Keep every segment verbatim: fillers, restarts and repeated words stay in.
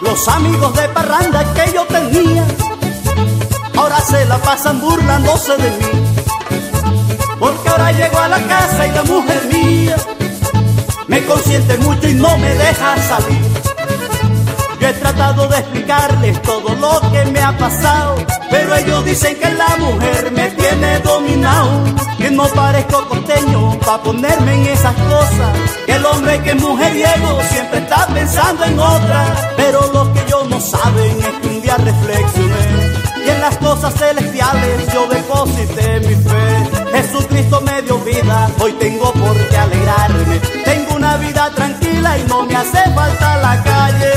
Los amigos de parranda que yo tenía ahora se la pasan burlándose de mí, porque ahora llego a la casa y la mujer mía me consiente mucho y no me deja salir. Yo he tratado de explicarles todo lo que me ha pasado, pero ellos dicen que la mujer me tiene dominado, que no parezco costeño pa' ponerme en esas cosas, que el hombre que es mujeriego siempre está pensando en otra. Pero lo que ellos no saben es que un día reflexioné y en las cosas celestiales yo deposité mi fe. Jesucristo me dio vida, hoy tengo por qué alegrarme. Tengo una vida tranquila y no me hace falta la calle.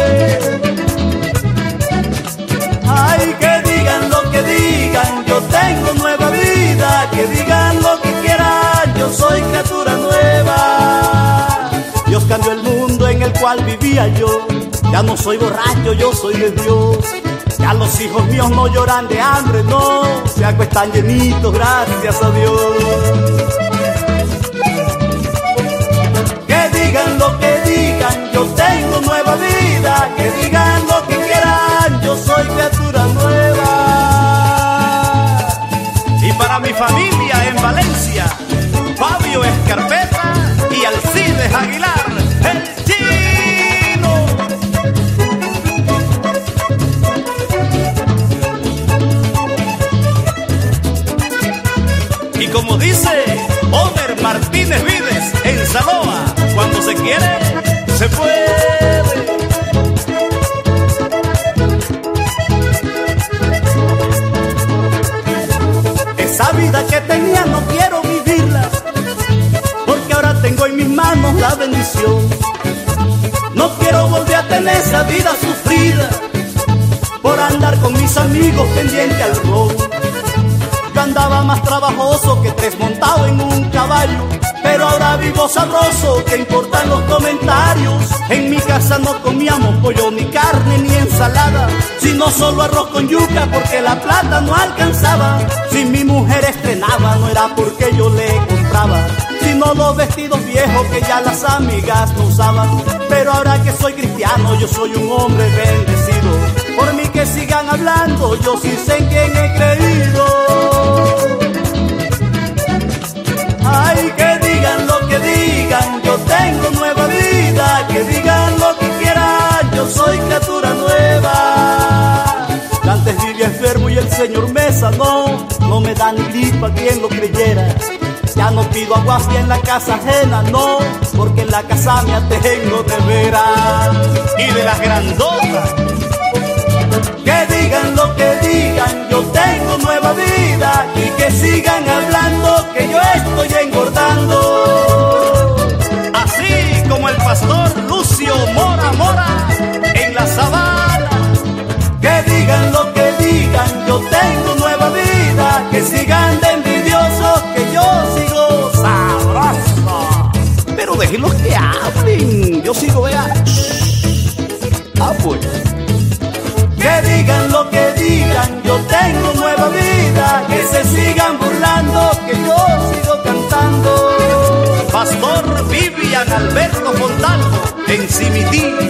Ay, que digan lo que digan, yo tengo nueva vida. Que digan lo que quieran, yo soy criatura nueva. Dios cambió el mundo en el cual vivía yo. Ya no soy borracho, yo soy de Dios. Ya los hijos míos no lloran de hambre, no, se acuestan llenitos, gracias a Dios. Que digan lo que digan, yo tengo nueva vida. Que digan lo que quieran, yo soy criatura nueva. Y para mi familia en Valencia, Fabio Escarpeta y Alcides Aguilar, el Chino. Y como dice Omer Martínez Vides en Saloa, cuando se quiere, se puede. Esa vida que tenía no quiero vivirla, porque ahora tengo en mis manos la bendición. No quiero volver a tener esa vida sufrida por andar con mis amigos pendiente al ron. Yo andaba más trabajoso que tres montados en un caballo, pero ahora vivo sabroso, ¿qué importan los comentarios? En mi casa no comíamos pollo, ni carne, ni ensalada, sino solo arroz con yuca, porque la plata no alcanzaba. Si mi mujer estrenaba, no era porque yo le compraba, sino los vestidos viejos que ya las amigas no usaban. Pero ahora que soy cristiano, yo soy un hombre bendecido. Por mí que sigan hablando, yo sí sé en quién he creído. Ay, que digan lo que digan, yo tengo nueva vida. Que digan lo que quieran, yo soy criatura nueva. Yo antes vivía enfermo y el Señor me sanó, no me da ni gripa quien lo creyera. Ya no pido aguafia en la casa ajena, no, porque en la casa mía tengo nevera. Y de las grandotas, que digan lo que digan, yo tengo nueva vida. Y que sigan hablando que yo estoy engordando. así como el pastor Lucio Mora Mora en la sabana. Que digan lo que digan, yo tengo nueva vida. Que sigan de envidiosos, que yo sigo sabroso. Pero déjenlos que hablen, yo sigo, vea. Ah, pues. Que digan lo que digan, yo tengo nueva vida. Que se sigan burlando, que yo sigo cantando. Pastor Vivian Alberto Fontano en Cimití.